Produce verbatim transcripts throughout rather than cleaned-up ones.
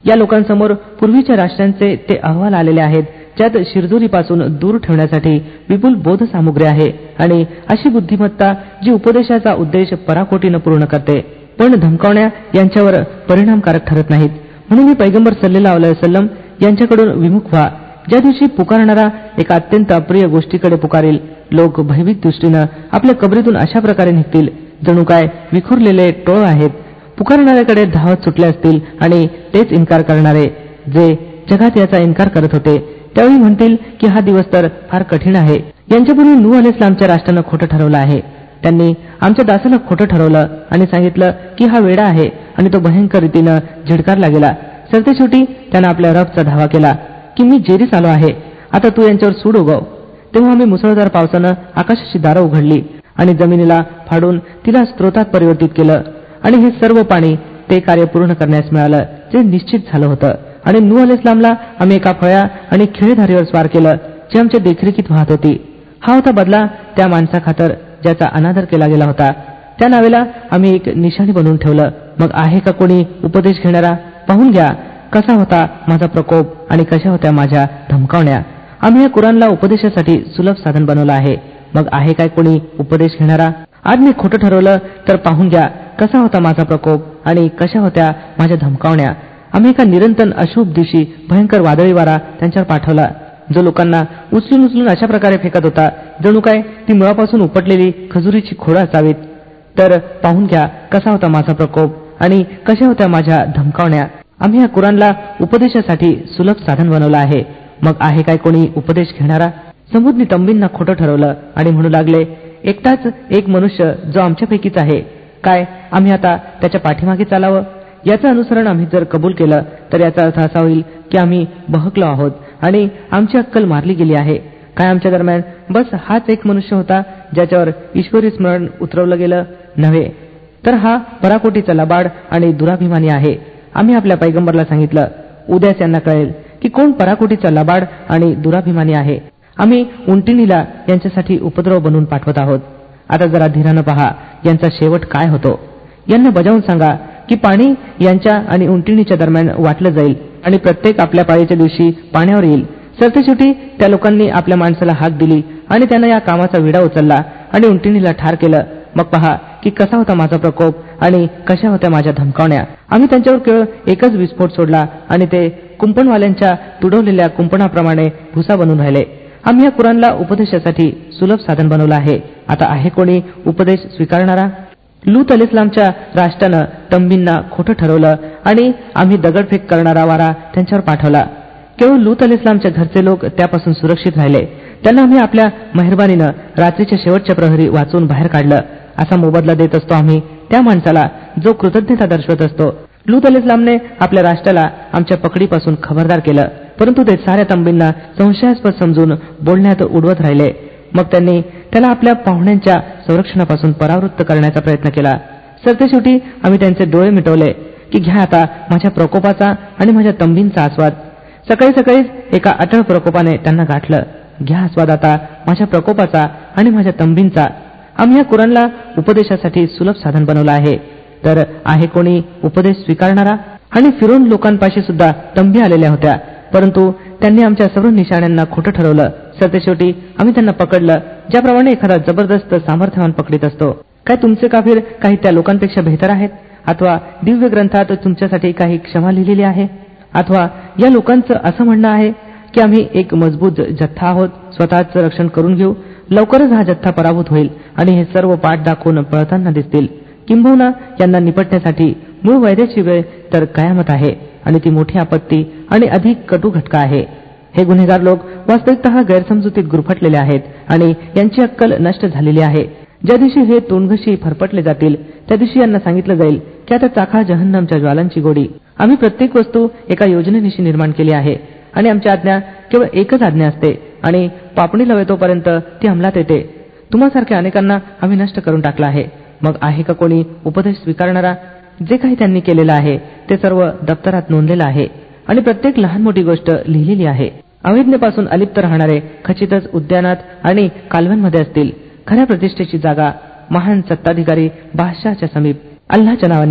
या लोकांसमोर पूर्वीच्या राष्ट्रांचे ते अहवाल आलेले आहेत, ज्यात शिरजोरीपासून दूर ठेवण्यासाठी विपुल बोध सामुग्री आहे आणि अशी बुद्धिमत्ता जी उपदेशाचा उद्देश पराकोटीनं पूर्ण करते, पण धमकावण्या यांच्यावर परिणामकारक ठरत नाहीत. म्हणून मी पैगंबर सल्लल्लाहु अलैहि वसल्लम यांच्याकडून विमुख व्हा. ज्या दिवशी पुकारणारा एका अत्यंत अप्रिय गोष्टीकडे पुकारेल, लोक भयभीत दृष्टीनं आपल्या कबरीतून अशा प्रकारे निघतील जणू काय विखुरलेले टोळ आहेत. पुकारणाऱ्याकडे धावत सुटले असतील आणि तेच इन्कार करणारे जे जगात याचा इन्कार करत होते त्यावेळी म्हणतील की हा दिवस तर फार कठीण आहे. यांच्यापूर्वी नूह अलैहिस्सलामच्या राष्ट्रानं खोटं ठरवलं आहे. त्यांनी आमच्या दासाला खोटं ठरवलं आणि सांगितलं की हा वेडा आहे आणि तो भयंकर रीतीनं झिडकारला गेला. सरतेशेवटी त्यानं आपल्या रबचा धावा केला की मी जेरीस आलो आहे, आता तू यांच्यावर सूड उगव. तेव्हा आम्ही मुसळधार पावसानं आकाशाची दारं उघडली आणि जमिनीला फाडून तिला स्त्रोतात परिवर्तित केलं आणि हे सर्व पाणी ते कार्य पूर्ण करण्यास मिळालं जे निश्चित झालं होतं. आणि नूह अलैहिस्सलामला आम्ही एका फळ्या आणि खिळेधारीवर स्वार केलं जे आमच्या देखरेखीत वाहत होती. हा होता बदला त्या माणसा खातर ज्याचा अनादर केला गेला होता. त्या नावेला आम्ही एक निशाणी बनवून ठेवलं. मग आहे का कोणी उपदेश घेणारा? पाहून घ्या कसा होता माझा प्रकोप आणि कशा होत्या माझ्या धमकावण्या. आम्ही या कुराणला उपदेशासाठी सुलभ साधन बनवलं आहे. मग आहे काय कोणी उपदेश घेणारा? आज मी खोटं ठरवलं तर पाहून घ्या कसा होता माझा प्रकोप आणि कशा होत्या माझ्या धमकावण्या. आम्ही एका निरंतर अशुभ दिवशी भयंकर वादळी वारा त्यांच्यावर पाठवला जो लोकांना उचलून उचलून अशा प्रकारे फेकत होता जणू काय ती मुळापासून उपटलेली खजुरीची खोडं असावीत. तर पाहून घ्या कसा होता माझा प्रकोप आणि कशा होत्या माझ्या धमकावण्या. आम्ही या कुराणला उपदेशासाठी सुलभ साधन बनवलं आहे. मग आहे काय कोणी उपदेश घेणारा? समुद्री तंबींना खोटं ठरवलं आणि म्हणू लागले एकटाच एक मनुष्य जो आमच्यापैकीच आहे, काय आम्ही आता त्याच्या पाठीमागे चालावं? याचं अनुसरण आम्ही जर कबूल केलं तर याचा अर्थ असा होईल की आम्ही बहकलो आहोत आणि आमची अक्कल मारली गेली आहे. काय आमच्या दरम्यान बस हाच एक मनुष्य होता ज्याच्यावर ईश्वरी स्मरण उतरवलं गेलं नव्हे, तर हा पराकोटीचा लबाड आणि दुराभिमानी आहे. आम्ही आपल्या पैगंबरला सांगितलं उद्याच यांना कळेल की कोण पराकोटीचा लबाड आणि दुराभिमानी आहे. आम्ही उंटिनीला यांच्यासाठी उपद्रव बनवून पाठवत आहोत. आता जरा धीरानं पहा यांचा शेवट काय होतो. यांना बजावून सांगा की पाणी यांच्या आणि उंटिणीच्या दरम्यान वाटलं जाईल आणि प्रत्येक आपल्या पाळीच्या दिवशी पाण्यावर येईल. सरतेशेवटी त्या लोकांनी आपल्या माणसाला हाक दिली आणि त्यानं या कामाचा विडा उचलला आणि उंटिणीला ठार केलं. मग पहा की कसा होता माझा प्रकोप आणि कशा होत्या माझ्या धमकावण्या. आम्ही त्यांच्यावर केवळ एकच विस्फोट सोडला आणि ते कुंपणवाल्यांच्या तुडवलेल्या कुंपणाप्रमाणे भुसा बनून राहिले. आम्ही या कुराणला उपदेशासाठी सुलभ साधन बनवलं आहे. आता आहे कोणी उपदेश स्वीकारणारा? लूत अलैहिस्सलामच्या राष्ट्रानं तंबींना खोटं ठरवलं आणि आम्ही दगडफेक करणारा वारा त्यांच्यावर पाठवला. केवळ लूत अलैहिस्सलामच्या घरचे लोक त्यापासून सुरक्षित राहिले. त्यांना आम्ही आपल्या मेहरबानीनं रात्रीच्या शेवटच्या प्रहरी वाचून बाहेर काढलं. असा मोबदला देत असतो आम्ही त्या माणसाला जो कृतज्ञता दर्शवत असतो. लूत अलैहिस्सलामने आपल्या राष्ट्राला आमच्या पकडीपासून खबरदार केलं, परंतु ते साऱ्या तंबींना संशयास्पद समजून बोलण्यात उडवत राहिले. मग त्यांनी त्याला आपल्या पाहुण्यांच्या संरक्षणापासून परावृत्त करण्याचा प्रयत्न केला. सरतेशेवटी आम्ही त्यांचे डोळे मिटवले की घ्या आता माझ्या प्रकोपाचा आणि माझ्या तंबींचा आस्वाद. सकाळी सकाळीच एका अटळ प्रकोपाने त्यांना गाठलं. घ्या आस्वाद आता माझ्या प्रकोपाचा आणि माझ्या तंबींचा. आम्ही या कुराणला उपदेशासाठी सुलभ साधन बनवलं आहे. तर आहे कोणी उपदेश स्वीकारणारा? आणि फिरोन लोकांपाशी सुद्धा तंबी आलेल्या होत्या, परंतु त्यांनी आमच्या सर्व निशाण्यांना खोटं ठरवलं. सरतेशेवटी आम्ही त्यांना पकडलं ज्याप्रमाणे एखादा जबरदस्त सामर्थ्यवान पकडीत असतो. काय तुमचे काफिर काही त्या लोकांपेक्षा बेहतर आहेत? अथवा दिव्य ग्रंथात तुमच्यासाठी काही क्षमा लिहिलेली आहे? अथवा या लोकांचं असं म्हणणं आहे की आम्ही एक मजबूत जथ्था आहोत, स्वतःच रक्षण करून घेऊ. लवकरच हा जथ्था पराभूत होईल आणि हे सर्व पाठ दाखवून पळताना दिसतील. किंबहुना यांना निपटण्यासाठी मूळ वैद्याची वेळ तर कयामत आहे आणि ती मोठी आपत्ती आणि अधिक कटू घटका आहे. हे गुन्हेगार लोक वास्तविकतः गैरसमजुतीत गुरफटलेले आहेत आणि यांची अक्कल नष्ट झालेली आहे. ज्या दिवशी हे तोंडघशी फरफटले जातील त्या दिवशी यांना सांगितलं जाईल की आता चाखा जहन्नमच्या ज्वालांची गोडी. आम्ही प्रत्येक वस्तू एका योजनेनिशी निर्माण केली आहे आणि आमची आज्ञा केवळ एकच आज्ञा असते आणि पापणी लवेतोपर्यंत ती अंमलात येते. तुम्हासारख्या अनेकांना आम्ही नष्ट करून टाकलं आहे. मग आहे का कोणी उपदेश स्वीकारणारा? जे काही त्यांनी केलेलं आहे ते सर्व दप्तरात नोंदलेलं आहे आणि प्रत्येक लहान मोठी गोष्ट लिहिलेली आहे. अवैधतेपासून अलिप्त राहणारे खचितच उद्यानात आणि कालव्यांमध्ये असतील. खऱ्या प्रतिष्ठेची जागा महान सत्ताधिकारी बादशाहच्या समीप. अल्लाहच्या नावाने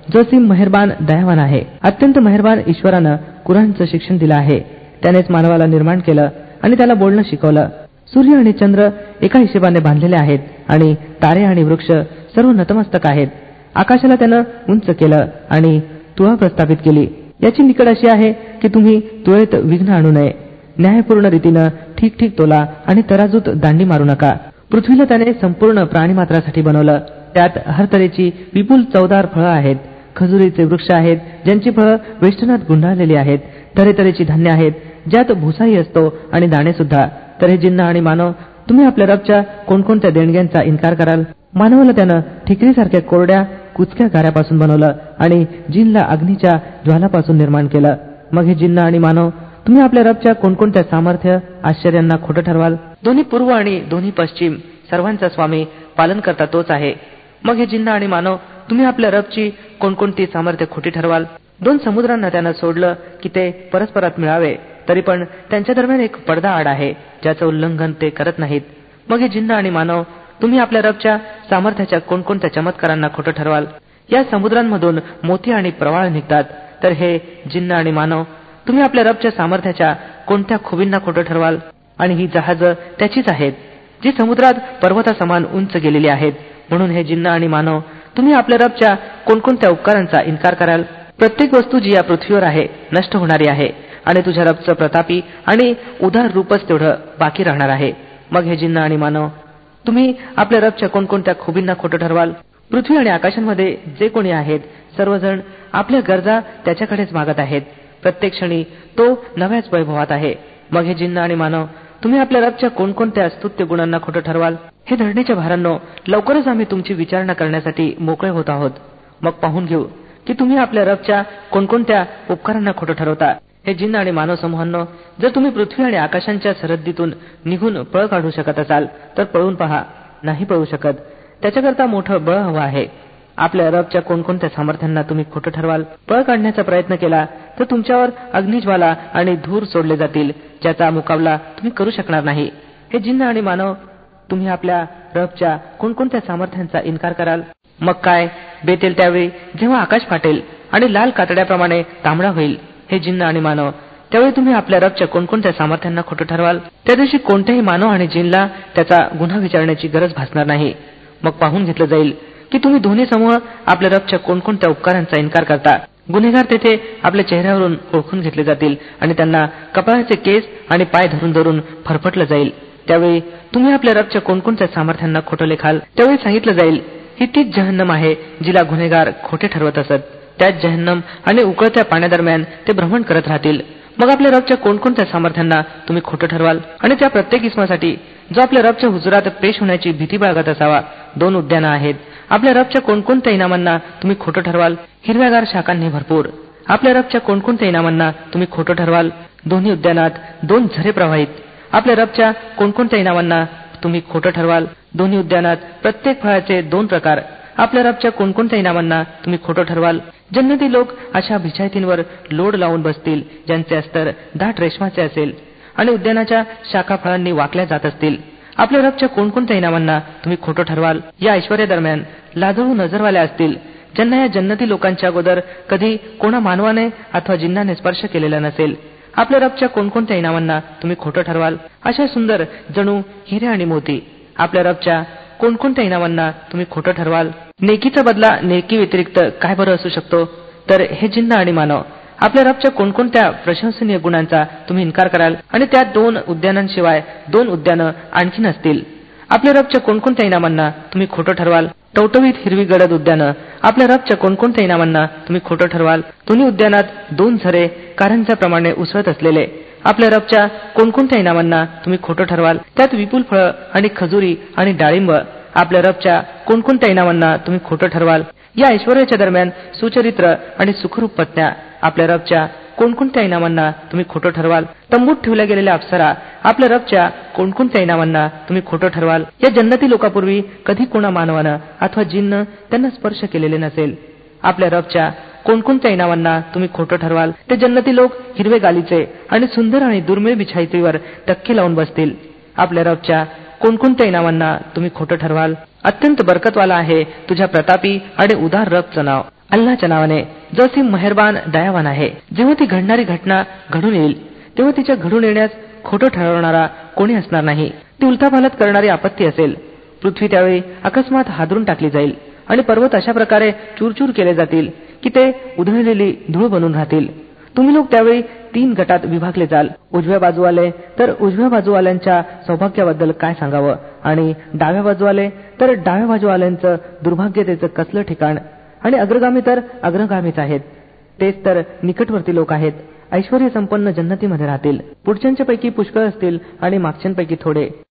जो असीम मेहरबान दयावान आहे. अत्यंत मेहरबान ईश्वरानं कुराणचं शिक्षण दिलं आहे. त्यानेच मानवाला निर्माण केलं आणि त्याला बोलणं शिकवलं. सूर्य आणि चंद्र एका हिशेबाने बांधलेले आहेत आणि तारे आणि वृक्ष सर्व नतमस्तक आहेत. आकाशाला त्यानं उंच केलं आणि तुळा प्रस्थापित केली. याची निकड अशी आहे की तुम्ही तुळेत विघ्न आणू नये. न्यायपूर्ण रीतीनं ठीक ठीक तोला आणि तराजूत दांडी मारू नका. पृथ्वीला त्याने संपूर्ण प्राणीमात्रासाठी बनवलं. त्यात हर तऱ्हेची विपुल चवदार फळं आहेत. खजुरीचे वृक्ष आहेत ज्यांची फळं वेष्टनात गुंडाळलेली आहेत. तऱ्हेतऱ्हेची धान्य आहेत ज्यात भुसाही असतो आणि दाणे सुद्धा. तर हे जिन्न आणि मानव, तुम्ही आपल्या रबच्या कोणकोणत्या देणग्यांचा इन्कार कराल? मानवाला त्यानं ठिकरीसारख्या कोरड्या कुचक्या गाऱ्यापासून बनवलं आणि जिनला अग्नीच्या ज्वालापासून निर्माण केलं. मग हे जिन्न आणि मानव, तुम्ही आपल्या रबच्या कोणकोणत्या सामर्थ्य आश्चर्यांना खोटं ठरवाल? दोन्ही पूर्व आणि दोन्ही पश्चिम सर्वांचा स्वामी पालन करता तोच आहे. मग हे जिन्न आणि मानव, तुम्ही आपल्या रबची कोणकोणती सामर्थ्य खोटी ठरवाल? दोन समुद्रांना त्यानं सोडलं की ते परस्परात मिळावे, तरी पण त्यांच्या दरम्यान एक पडदा आड आहे ज्याचं उल्लंघन ते करत नाहीत. मग हे जिन्न आणि मानव, तुम्ही आपल्या रबच्या सामर्थ्याच्या कोणकोणत्या चमत्कारांना खोटं ठरवाल? या समुद्रांमधून मोती आणि प्रवाळ निघतात. तर हे जिन्न आणि मानव, तुम्ही आपल्या रबच्या सामर्थ्याच्या कोणत्या खुबींना खोटं ठरवाल? आणि ही जहाजं त्याचीच आहेत जी समुद्रात पर्वतासमान उंच गेलेली आहेत. म्हणून हे जिन्न आणि मानव, तुम्ही आपल्या रबच्या कोणकोणत्या उपकारांचा इन्कार कराल? प्रत्येक वस्तू जी या पृथ्वीवर आहे नष्ट होणारी आहे आणि तुझ्या रबचं प्रतापी आणि उदार रूपच तेवढं बाकी राहणार आहे. मग हे जिन्न आणि मानव, तुम्ही आपल्या रबच्या कोणकोणत्या खुबींना खोटं ठरवाल? पृथ्वी आणि आकाशांमध्ये जे कोणी आहेत सर्वजण आपल्या गरजा त्याच्याकडेच मागत आहेत. प्रत्येक क्षणी तो नव्याच वैभवात आहे. मग हे जिन्न आणि मानव, तुम्ही आपल्या रबच्या कोणकोणत्या स्तुत्य गुणांना खोटं ठरवाल? हे धरणीच्या भारांनो, लवकरच आम्ही तुमची विचारणा करण्यासाठी मोकळे होत आहोत. मग पाहून घेऊ की तुम्ही आपल्या रबच्या कोणकोणत्या उपकारांना खोटं ठरवता. हे जिन्न आणि मानव समूहांनो, जर तुम्ही पृथ्वी आणि आकाशांच्या सरहद्दीतून निघून पळ काढू शकत असाल तर पळून पहा. नाही पळू शकत, त्याच्याकरता मोठं बळ हवं आहे. आपल्या रबच्या कोणकोणत्या सामर्थ्यांना तुम्ही खोटं ठरवाल? पळ काढण्याचा प्रयत्न केला तर तुमच्यावर अग्निज्वाला आणि धूर सोडले जातील ज्याचा मुकाबला तुम्ही करू शकणार नाही. हे जिन्न आणि मानव, तुम्ही आपल्या रबच्या कोणकोणत्या सामर्थ्यांचा इन्कार कराल? मग काय बेतेल त्यावेळी जेव्हा आकाश फाटेल आणि लाल कातड्याप्रमाणे तांबडा होईल. हे जिन्न आणि मानव, त्यावेळी तुम्ही आपल्या रबच्या कोणकोणत्या सामर्थ्यांना खोटं ठरवाल? त्या दिवशी कोणत्याही मानव आणि जिनला त्याचा गुन्हा विचारण्याची गरज भासणार नाही. मग पाहून घेतलं जाईल की तुम्ही दोन्ही समूह आपल्या रबच्या कोणकोणत्या उपकारांचा इन्कार करता. गुन्हेगार तेथे आपल्या चेहऱ्यावरून ओळखून घेतले जातील आणि त्यांना कपाळाचे केस आणि पाय धरून धरून फरफटलं जाईल. त्यावेळी तुम्ही आपल्या रबच्या कोणकोणत्या सामर्थ्यांना खोटं लेखाल? त्यावेळी सांगितलं जाईल, ही तीच जहन्नम आहे जिला गुन्हेगार खोटे ठरवत असत. त्याच जहन्नम आणि उकळत्या पाण्यादरम्यान ते भ्रमण करत राहतील. मग आपल्या रबच्या कोणकोणत्या सामर्थ्यांना तुम्ही खोटं ठरवाल? आणि त्या प्रत्येक इस्मासाठी जो आपल्या रबच्या हुजुरात पेश होण्याची भीती बाळगत असावा. दोन उद्यानं आहेत. आपल्या रबच्या कोणकोणत्या इनामांना तुम्ही खोटं ठरवाल? हिरव्यागार शाखांनी भरपूर. आपल्या रबच्या कोणकोणत्या इनामांना तुम्ही खोटं ठरवाल? दोन्ही उद्यानात दोन झरे प्रवाहित. आपल्या रबच्या कोणकोणत्या इनामांना तुम्ही खोटं ठरवाल? दोन्ही उद्यानात प्रत्येक फळाचे दोन प्रकार. आपल्या रबच्या कोणकोणत्या इनामांना तुम्ही खोटं ठरवाल? जन्नती लोक अशा बिछायतींवर लोड लावून बसतील ज्यांचे अस्तर दाट रेशमाचे असेल आणि उद्यानाच्या शाखा फळांनी वाकल्या जात असतील. आपल्या रबच्या कोणकोणत्या इनामांना तुम्ही खोटं ठरवाल? या ऐश्वर्यादरम्यान लाजळू नजरवाल्या असतील ज्यांना या जन्नती लोकांच्या अगोदर कधी कोणा मानवाने अथवा जिन्नाने स्पर्श केलेला नसेल. आपल्या रबच्या कोणकोणत्या इनामांना तुम्ही खोटं ठरवाल? अशा सुंदर जणू हिरे आणि मोती. आपल्या रबच्या कोणकोणत्या इनामांना तुम्ही खोटं ठरवाल? नेकीचा बदला नेकी व्यतिरिक्त काय बरं असू शकतो? तर हे जिन्न आणि मानव, आपल्या रबच्या कोणकोणत्या प्रशंसनीय गुणांचा तुम्ही इन्कार कराल? आणि त्यात दोन उद्यानांशिवाय दोन उद्यानं आणखीन असतील. आपल्या रबच्या कोणकोणत्या इनामांना तुम्ही खोटं ठरवाल? टवटवीत हिरवी गडद उद्यानं. आपल्या रबच्या कोणकोणत्या इनामांना तुम्ही खोटं ठरवाल? दोन्ही उद्यानात दोन झरे कारंजाप्रमाणे उसळत असलेले. आपल्या रबच्या कोणकोणत्या इनामांना तुम्ही खोटं ठरवाल? त्यात विपुल फळं आणि खजुरी आणि डाळिंब. आपल्या रबच्या कोणकोणत्या इनामांना तुम्ही खोटं ठरवाल? या ऐश्वर्याच्या दरम्यान सुचरित्र आणि सुखरूप पत्न्या. आपल्या रबच्या कोणकोणत्या इनामांना तुम्ही खोटं ठरवाल? तंबूत ठेवल्या गेलेल्या अप्सरा. आपल्या रबच्या कोणकोणत्या इनामांना तुम्ही खोटं ठरवाल? या जन्नती लोकापूर्वी कधी कोणा मानवानं अथवा जिन्न त्यांना स्पर्श केलेले नसेल. आपल्या रबच्या कोणकोणत्या इनामांना तुम्ही खोटं ठरवाल? ते जन्नती लोक हिरवे गालीचे आणि सुंदर आणि दुर्मिळ बिछाईतीवर टक्के लावून बसतील. आपल्या रबच्या कोणकोणत्या इनामांना तुम्ही खोटं ठरवाल? अत्यंत बरकतवाला आहे तुझ्या प्रतापी आणि उदार रबचं नाव. अल्लाच्या नावाने जो असीम मेहरबान दयावान आहे. जेव्हा ती घडणारी घटना घडून येईल तेव्हा तिच्या घडून येण्यास खोटं ठरवणारा कोणी असणार नाही. ती उलथापालथ करणारी आपत्ती असेल. पृथ्वी त्यावेळी अकस्मात हादरून टाकली जाईल आणि पर्वत अशा प्रकारे चूरचूर केले जातील की ते उधळलेली धूळ बनून राहतील. तुम्ही लोक त्यावेळी तीन गटात विभागले जाल. उजव्या बाजूवाले तर उजव्या बाजूवाल्यांच्या सौभाग्याबद्दल काय सांगावं आणि डाव्या बाजूवाले तर डाव्या बाजूवाल्यांचं दुर्भाग्यतेचं कसलं ठिकाण. आणि अग्रगामी तर अग्रगामीच आहेत. तेच तर निकटवर्ती लोक आहेत. ऐश्वर्य संपन्न जन्नतीमध्ये राहतील. पुढच्यांच्या पैकी पुष्कळ असतील आणि मागच्यांपैकी थोडे.